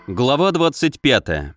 Глава 25.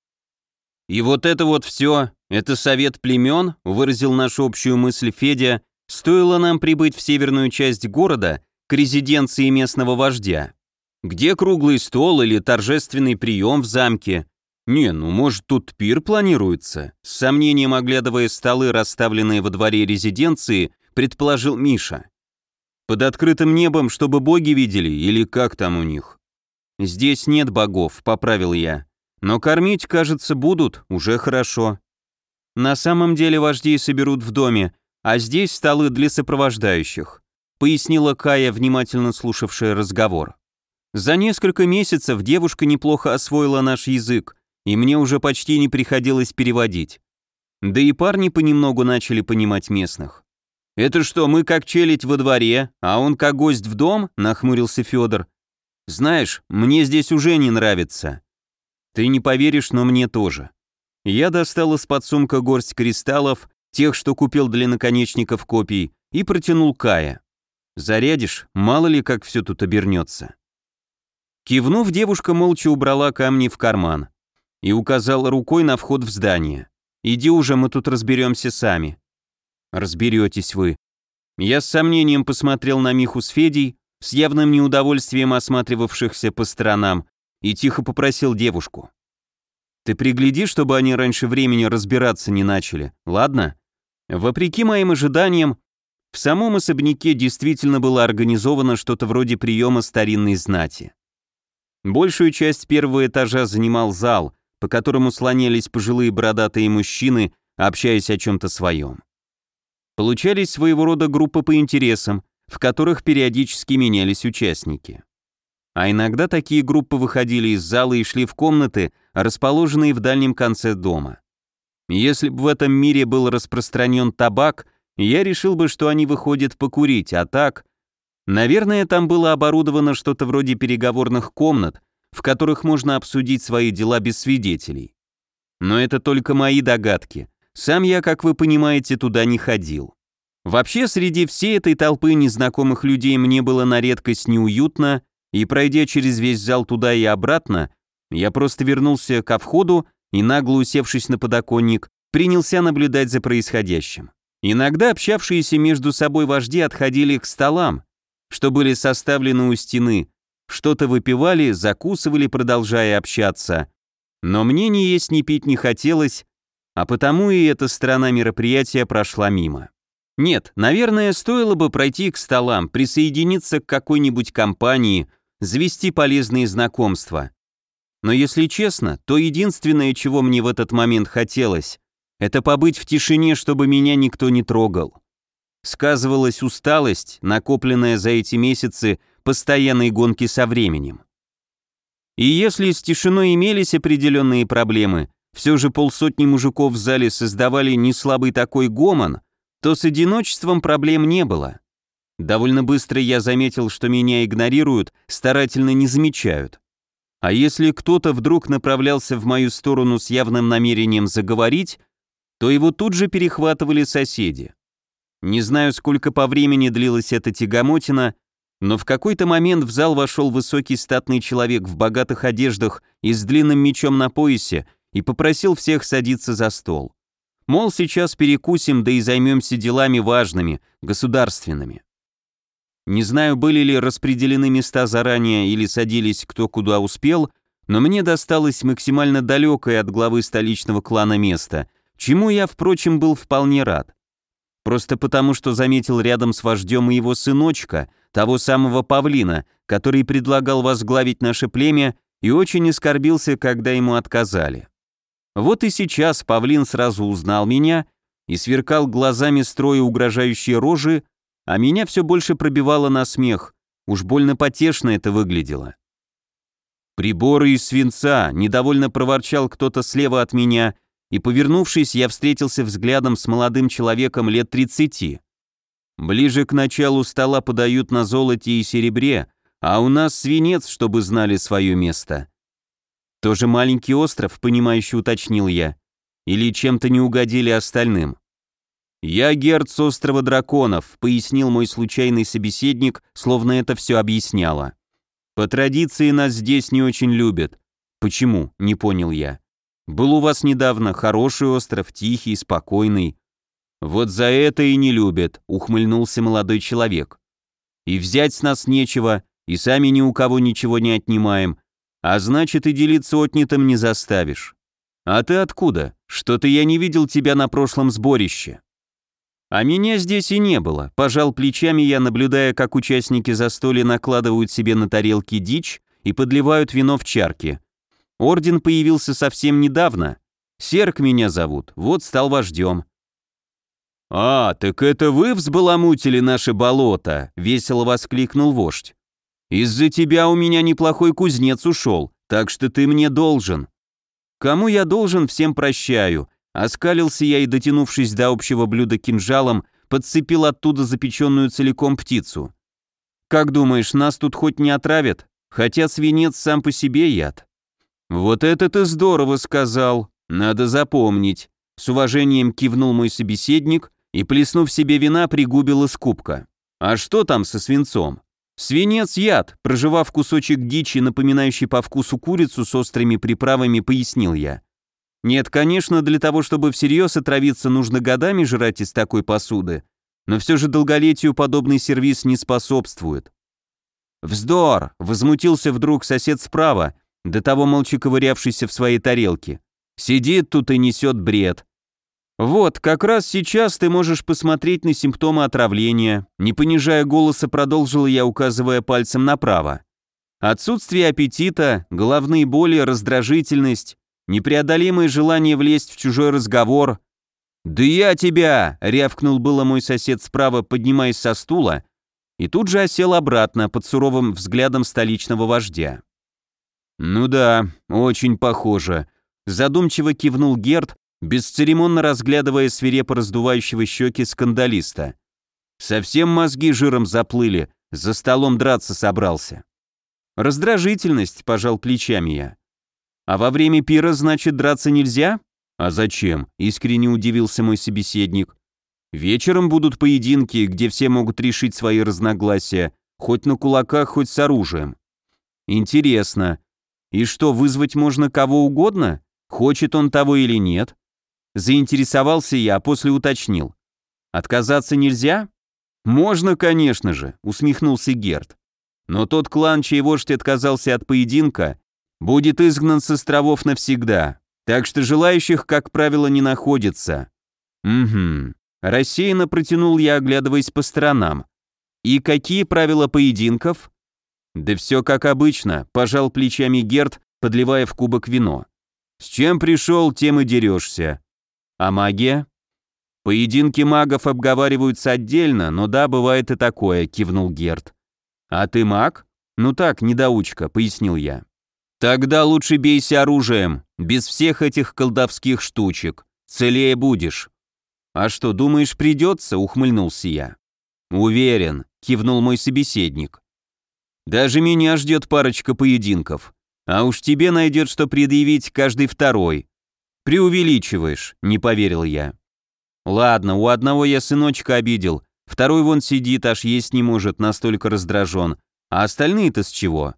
«И вот это вот все, это совет племен», выразил нашу общую мысль Федя, стоило нам прибыть в северную часть города к резиденции местного вождя. Где круглый стол или торжественный прием в замке? Не, ну может тут пир планируется? С сомнением оглядывая столы, расставленные во дворе резиденции, предположил Миша. Под открытым небом, чтобы боги видели, или как там у них? «Здесь нет богов», — поправил я. «Но кормить, кажется, будут, уже хорошо. На самом деле вождей соберут в доме, а здесь столы для сопровождающих», — пояснила Кая, внимательно слушавшая разговор. «За несколько месяцев девушка неплохо освоила наш язык, и мне уже почти не приходилось переводить. Да и парни понемногу начали понимать местных». «Это что, мы как челядь во дворе, а он как гость в дом?» — нахмурился Федор. «Знаешь, мне здесь уже не нравится». «Ты не поверишь, но мне тоже». Я достал из-под сумка горсть кристаллов, тех, что купил для наконечников копий, и протянул Кае. «Зарядишь? Мало ли, как все тут обернется». Кивнув, девушка молча убрала камни в карман и указала рукой на вход в здание. «Иди уже, мы тут разберемся сами». «Разберетесь вы». Я с сомнением посмотрел на Миху с Федей, с явным неудовольствием осматривавшихся по сторонам, и тихо попросил девушку. «Ты пригляди, чтобы они раньше времени разбираться не начали, ладно?» Вопреки моим ожиданиям, в самом особняке действительно было организовано что-то вроде приема старинной знати. Большую часть первого этажа занимал зал, по которому слонялись пожилые бородатые мужчины, общаясь о чем-то своем. Получались своего рода группы по интересам, в которых периодически менялись участники. А иногда такие группы выходили из зала и шли в комнаты, расположенные в дальнем конце дома. Если бы в этом мире был распространен табак, я решил бы, что они выходят покурить, а так... Наверное, там было оборудовано что-то вроде переговорных комнат, в которых можно обсудить свои дела без свидетелей. Но это только мои догадки. Сам я, как вы понимаете, туда не ходил. Вообще, среди всей этой толпы незнакомых людей мне было на редкость неуютно, и, пройдя через весь зал туда и обратно, я просто вернулся ко входу и, нагло усевшись на подоконник, принялся наблюдать за происходящим. Иногда общавшиеся между собой вожди отходили к столам, что были составлены у стены, что-то выпивали, закусывали, продолжая общаться. Но мне ни есть, ни пить не хотелось, а потому и эта сторона мероприятия прошла мимо. Нет, наверное, стоило бы пройти к столам, присоединиться к какой-нибудь компании, завести полезные знакомства. Но если честно, то единственное, чего мне в этот момент хотелось, это побыть в тишине, чтобы меня никто не трогал. Сказывалась усталость, накопленная за эти месяцы постоянной гонки со временем. И если с тишиной имелись определенные проблемы, все же полсотни мужиков в зале создавали неслабый такой гомон, то с одиночеством проблем не было. Довольно быстро я заметил, что меня игнорируют, старательно не замечают. А если кто-то вдруг направлялся в мою сторону с явным намерением заговорить, то его тут же перехватывали соседи. Не знаю, сколько по времени длилась эта тягомотина, но в какой-то момент в зал вошел высокий статный человек в богатых одеждах и с длинным мечом на поясе и попросил всех садиться за стол. Мол, сейчас перекусим, да и займемся делами важными, государственными. Не знаю, были ли распределены места заранее или садились кто куда успел, но мне досталось максимально далекое от главы столичного клана место, чему я, впрочем, был вполне рад. Просто потому, что заметил рядом с вождем и его сыночка, того самого павлина, который предлагал возглавить наше племя и очень оскорбился, когда ему отказали. Вот и сейчас павлин сразу узнал меня и сверкал глазами, строя угрожающие рожи, а меня все больше пробивало на смех, уж больно потешно это выглядело. «Приборы из свинца», — недовольно проворчал кто-то слева от меня, и, повернувшись, я встретился взглядом с молодым человеком лет 30. Ближе к началу стола подают на золоте и серебре, а у нас свинец, чтобы знали свое место. Тоже маленький остров, понимающе уточнил я, или чем-то не угодили остальным? «Я герц острова драконов», — пояснил мой случайный собеседник, словно это все объясняло. «По традиции нас здесь не очень любят. Почему? Не понял я. Был у вас недавно хороший остров, тихий, спокойный. Вот за это и не любят, ухмыльнулся молодой человек. И взять с нас нечего, и сами ни у кого ничего не отнимаем, а значит и делиться отнятым не заставишь. А ты откуда? Что-то я не видел тебя на прошлом сборище. А меня здесь и не было, пожал плечами я, наблюдая, как участники застолья накладывают себе на тарелки дичь и подливают вино в чарки. Орден появился совсем недавно. Серк меня зовут, вот стал вождем. «А, так это вы взбаламутили наше болото?» — весело воскликнул вождь. «Из-за тебя у меня неплохой кузнец ушел, так что ты мне должен». «Кому я должен, всем прощаю», — оскалился я и, дотянувшись до общего блюда кинжалом, подцепил оттуда запеченную целиком птицу. «Как думаешь, нас тут хоть не отравят? Хотя свинец сам по себе яд». «Вот это ты здорово сказал, надо запомнить», — с уважением кивнул мой собеседник и, плеснув себе вина, пригубил из кубка. «А что там со свинцом?» «Свинец яд», прожевав кусочек дичи, напоминающий по вкусу курицу с острыми приправами, пояснил я. «Нет, конечно, для того, чтобы всерьез отравиться, нужно годами жрать из такой посуды, но все же долголетию подобный сервиз не способствует». «Вздор!» — возмутился вдруг сосед справа, до того молча ковырявшийся в своей тарелке. «Сидит тут и несет бред». «Вот, как раз сейчас ты можешь посмотреть на симптомы отравления», не понижая голоса, продолжил я, указывая пальцем направо. «Отсутствие аппетита, головные боли, раздражительность, непреодолимое желание влезть в чужой разговор». «Да я тебя!» — рявкнул было мой сосед справа, поднимаясь со стула, и тут же осел обратно под суровым взглядом столичного вождя. «Ну да, очень похоже», — задумчиво кивнул Герд, бесцеремонно разглядывая свирепо раздувающего щеки скандалиста. «Совсем мозги жиром заплыли, за столом драться собрался». «Раздражительность», — пожал плечами я. «А во время пира, значит, драться нельзя?» «А зачем?» — искренне удивился мой собеседник. «Вечером будут поединки, где все могут решить свои разногласия, хоть на кулаках, хоть с оружием». «Интересно. И что, вызвать можно кого угодно? Хочет он того или нет?» Заинтересовался я, а после уточнил. «Отказаться нельзя?» «Можно, конечно же», — усмехнулся Герд. «Но тот клан, чей вождь отказался от поединка, будет изгнан с островов навсегда, так что желающих, как правило, не находится». «Угу». Рассеянно протянул я, оглядываясь по сторонам. «И какие правила поединков?» «Да все как обычно», — пожал плечами Герд, подливая в кубок вино. «С чем пришел, тем и дерешься». «А магия?» «Поединки магов обговариваются отдельно, но да, бывает и такое», — кивнул Герд. «А ты маг?» «Ну так, недоучка», — пояснил я. «Тогда лучше бейся оружием, без всех этих колдовских штучек. Целее будешь». «А что, думаешь, придется?» — ухмыльнулся я. «Уверен», — кивнул мой собеседник. «Даже меня ждет парочка поединков. А уж тебе найдет, что предъявить каждый второй». «Преувеличиваешь», — не поверил я. «Ладно, у одного я сыночка обидел, второй вон сидит, аж есть не может, настолько раздражен. А остальные-то с чего?»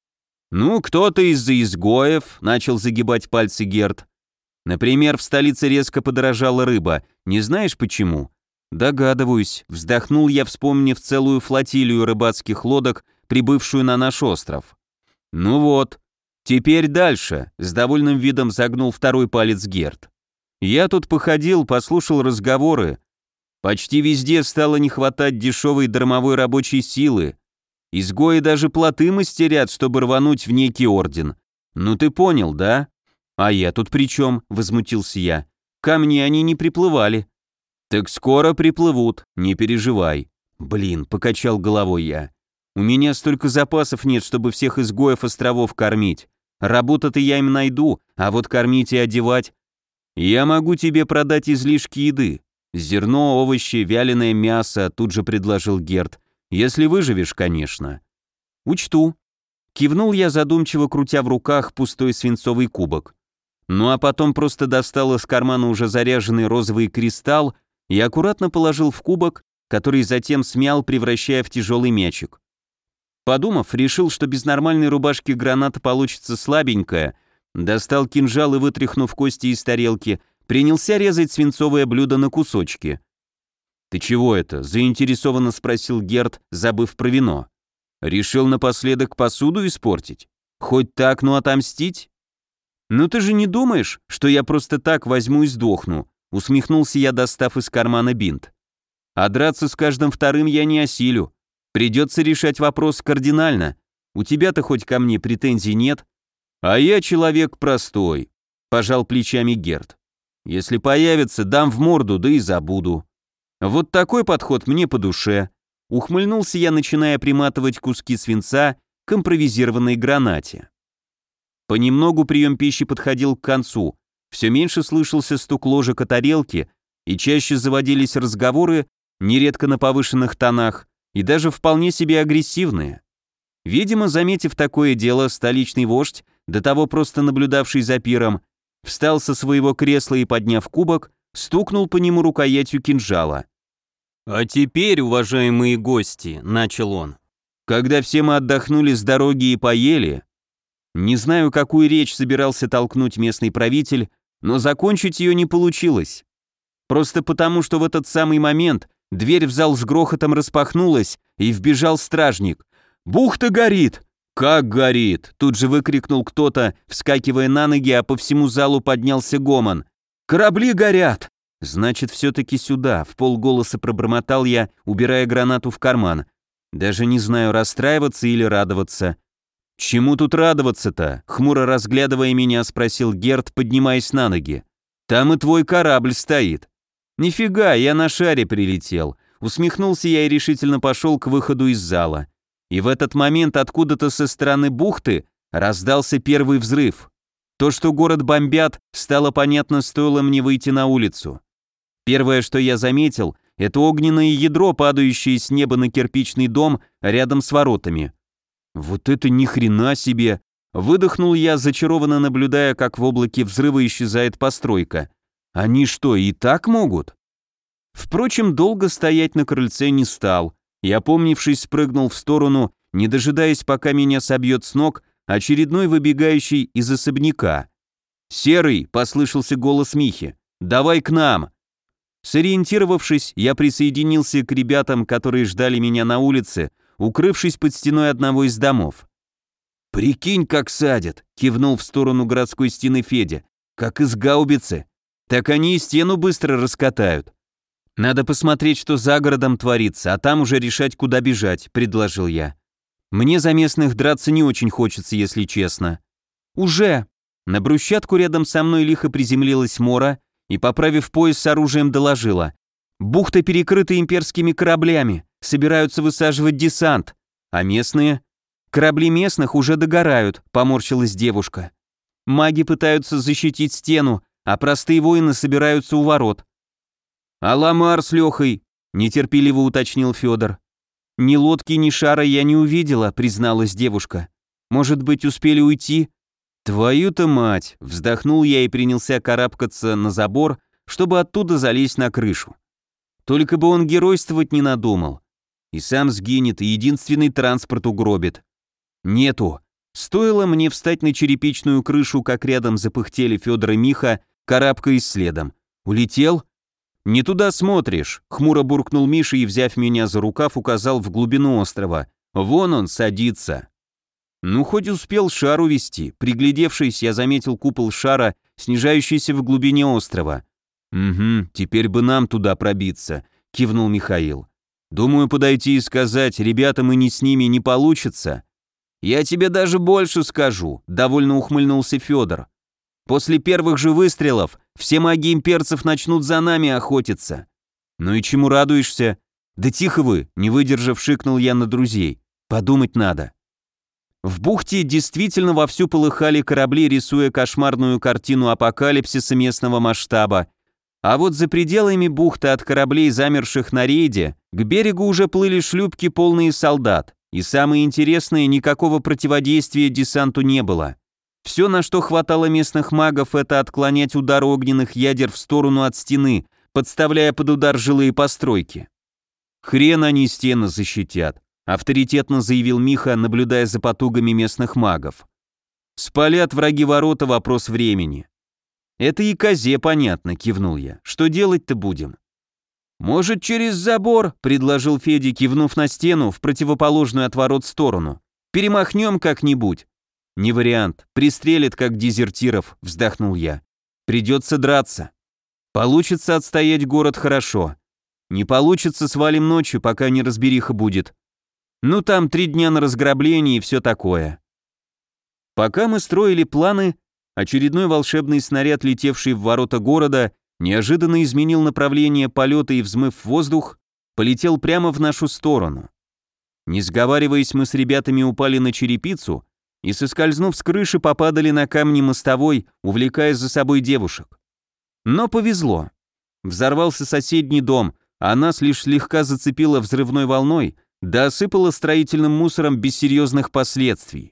«Ну, кто-то из-за изгоев», — начал загибать пальцы Герд. «Например, в столице резко подорожала рыба. Не знаешь почему?» «Догадываюсь», — вздохнул я, вспомнив целую флотилию рыбацких лодок, прибывшую на наш остров. «Ну вот. Теперь дальше», — с довольным видом загнул второй палец Герд. «Я тут походил, послушал разговоры. Почти везде стало не хватать дешевой дармовой рабочей силы. Изгои даже плоты мастерят, чтобы рвануть в некий орден. Ну ты понял, да?» «А я тут при чем?» — возмутился я. «Ко мне они не приплывали». «Так скоро приплывут, не переживай». «Блин», — покачал головой я. «У меня столько запасов нет, чтобы всех изгоев островов кормить. Работу-то я им найду, а вот кормить и одевать...» «Я могу тебе продать излишки еды. Зерно, овощи, вяленое мясо», — тут же предложил Герд. «Если выживешь, конечно». «Учту». Кивнул я, задумчиво крутя в руках пустой свинцовый кубок. Ну а потом просто достал из кармана уже заряженный розовый кристалл и аккуратно положил в кубок, который затем смял, превращая в тяжелый мячик. Подумав, решил, что без нормальной рубашки граната получится слабенькая, Достал кинжал и, вытряхнув кости из тарелки, принялся резать свинцовое блюдо на кусочки. «Ты чего это?» – заинтересованно спросил Герд, забыв про вино. «Решил напоследок посуду испортить? Хоть так, но отомстить?» «Ну ты же не думаешь, что я просто так возьму и сдохну?» – усмехнулся я, достав из кармана бинт. «А драться с каждым вторым я не осилю. Придется решать вопрос кардинально. У тебя-то хоть ко мне претензий нет?» «А я человек простой», – пожал плечами Герд. «Если появится, дам в морду, да и забуду». Вот такой подход мне по душе. Ухмыльнулся я, начиная приматывать куски свинца к импровизированной гранате. Понемногу прием пищи подходил к концу, все меньше слышался стук ложек о тарелки, и чаще заводились разговоры, нередко на повышенных тонах, и даже вполне себе агрессивные. Видимо, заметив такое дело, столичный вождь, до того просто наблюдавший за пиром, встал со своего кресла и, подняв кубок, стукнул по нему рукоятью кинжала. «А теперь, уважаемые гости», — начал он, — «когда все мы отдохнули с дороги и поели...» Не знаю, какую речь собирался толкнуть местный правитель, но закончить ее не получилось. Просто потому, что в этот самый момент дверь в зал с грохотом распахнулась, и вбежал стражник. «Бухта горит!» «Как горит?» — тут же выкрикнул кто-то, вскакивая на ноги, а по всему залу поднялся гомон. «Корабли горят!» «Значит, все-таки сюда», — вполголоса пробормотал я, убирая гранату в карман. Даже не знаю, расстраиваться или радоваться. «Чему тут радоваться-то?» — хмуро разглядывая меня, спросил Герд, поднимаясь на ноги. «Там и твой корабль стоит». «Нифига, я на шаре прилетел», — усмехнулся я и решительно пошел к выходу из зала. И в этот момент откуда-то со стороны бухты раздался первый взрыв. То, что город бомбят, стало понятно, стоило мне выйти на улицу. Первое, что я заметил, это огненное ядро, падающее с неба на кирпичный дом рядом с воротами. Вот это ни хрена себе! Выдохнул я, зачарованно наблюдая, как в облаке взрыва исчезает постройка. Они что, и так могут? Впрочем, долго стоять на крыльце не стал. И, опомнившись, спрыгнул в сторону, не дожидаясь, пока меня собьет с ног очередной выбегающий из особняка. «Серый!» — послышался голос Михи. «Давай к нам!» Сориентировавшись, я присоединился к ребятам, которые ждали меня на улице, укрывшись под стеной одного из домов. «Прикинь, как садят!» — кивнул в сторону городской стены Федя. «Как из гаубицы! Так они и стену быстро раскатают!» «Надо посмотреть, что за городом творится, а там уже решать, куда бежать», — предложил я. «Мне за местных драться не очень хочется, если честно». «Уже!» На брусчатку рядом со мной лихо приземлилась Мора и, поправив пояс с оружием, доложила. «Бухта перекрыта имперскими кораблями, собираются высаживать десант. А местные?» «Корабли местных уже догорают», — поморщилась девушка. «Маги пытаются защитить стену, а простые воины собираются у ворот». «А Ламар с Лехой?» — нетерпеливо уточнил Федор. «Ни лодки, ни шара я не увидела», — призналась девушка. «Может быть, успели уйти?» «Твою-то мать!» — вздохнул я и принялся карабкаться на забор, чтобы оттуда залезть на крышу. Только бы он геройствовать не надумал. И сам сгинет, и единственный транспорт угробит. Нету. Стоило мне встать на черепичную крышу, как рядом запыхтели Федор и Миха, карабкаясь следом. «Улетел?» «Не туда смотришь», — хмуро буркнул Миша и, взяв меня за рукав, указал в глубину острова. «Вон он садится». Ну, хоть успел шар увести. Приглядевшись, я заметил купол шара, снижающийся в глубине острова. «Угу, теперь бы нам туда пробиться», — кивнул Михаил. «Думаю, подойти и сказать, ребята, мы не с ними, не получится». «Я тебе даже больше скажу», — довольно ухмыльнулся Федор. «После первых же выстрелов все маги имперцев начнут за нами охотиться». «Ну и чему радуешься?» «Да тихо вы», — не выдержав, шикнул я на друзей. «Подумать надо». В бухте действительно вовсю полыхали корабли, рисуя кошмарную картину апокалипсиса местного масштаба. А вот за пределами бухты от кораблей, замерших на рейде, к берегу уже плыли шлюпки, полные солдат. И самое интересное, никакого противодействия десанту не было. Все, на что хватало местных магов, это отклонять удар огненных ядер в сторону от стены, подставляя под удар жилые постройки. «Хрен они стены защитят», — авторитетно заявил Миха, наблюдая за потугами местных магов. Спалят враги ворота, вопрос времени. Это и козе понятно, кивнул я. Что делать-то будем? Может, через забор, предложил Федя, кивнув на стену в противоположную от ворот сторону. Перемахнем как-нибудь. Не вариант, пристрелят как дезертиров, вздохнул я. Придется драться. Получится отстоять город хорошо. Не получится, свалим ночью, пока неразбериха будет. Ну там 3 дня на разграбление и все такое. Пока мы строили планы, очередной волшебный снаряд, летевший в ворота города, неожиданно изменил направление полета и, взмыв в воздух, полетел прямо в нашу сторону. Не сговариваясь, мы с ребятами упали на черепицу и, соскользнув с крыши, попадали на камни мостовой, увлекая за собой девушек. Но повезло. Взорвался соседний дом, а нас лишь слегка зацепило взрывной волной, да осыпало строительным мусором без серьезных последствий.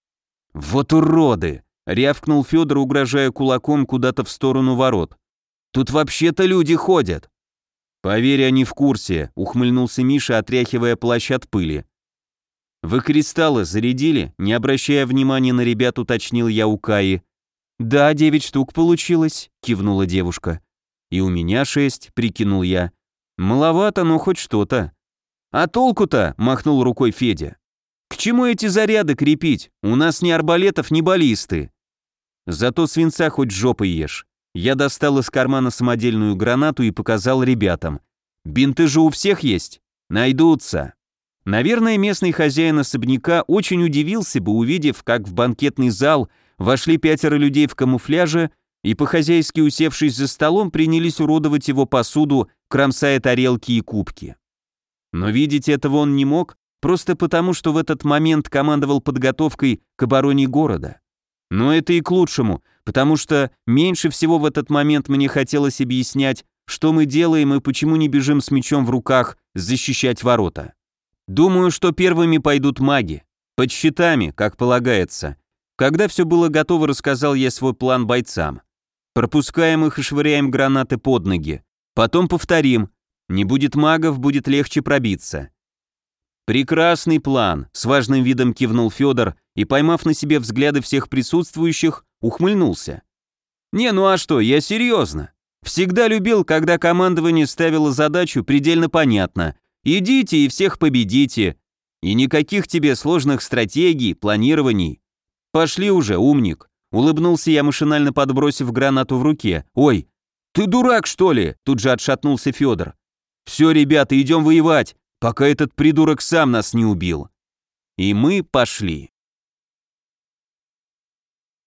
«Вот уроды!» — рявкнул Федор, угрожая кулаком куда-то в сторону ворот. «Тут вообще-то люди ходят!» «Поверь, они в курсе», — ухмыльнулся Миша, отряхивая плащ от пыли. «Вы кристаллы зарядили?» — не обращая внимания на ребят, уточнил я у Каи. «Да, 9 штук получилось», — кивнула девушка. «И у меня 6», — прикинул я. «Маловато, но хоть что-то». «А толку-то?» — махнул рукой Федя. «К чему эти заряды крепить? У нас ни арбалетов, ни баллисты». «Зато свинца хоть жопой ешь». Я достал из кармана самодельную гранату и показал ребятам. «Бинты же у всех есть? Найдутся». Наверное, местный хозяин особняка очень удивился бы, увидев, как в банкетный зал вошли 5 людей в камуфляже и, по-хозяйски усевшись за столом, принялись уродовать его посуду, кромсая тарелки и кубки. Но видеть этого он не мог, просто потому, что в этот момент командовал подготовкой к обороне города. Но это и к лучшему, потому что меньше всего в этот момент мне хотелось объяснять, что мы делаем и почему не бежим с мечом в руках защищать ворота. Думаю, что первыми пойдут маги, под щитами, как полагается. Когда все было готово, рассказал я свой план бойцам. Пропускаем их и швыряем гранаты под ноги. Потом повторим. Не будет магов, будет легче пробиться. Прекрасный план, с важным видом кивнул Федор и, поймав на себе взгляды всех присутствующих, ухмыльнулся. Не, ну а что, я серьезно. Всегда любил, когда командование ставило задачу предельно понятно. Идите и всех победите. И никаких тебе сложных стратегий, планирований. Пошли уже, умник. Улыбнулся я, машинально подбросив гранату в руке. Ой, ты дурак, что ли? Тут же отшатнулся Федор. Все, ребята, идем воевать, пока этот придурок сам нас не убил. И мы пошли.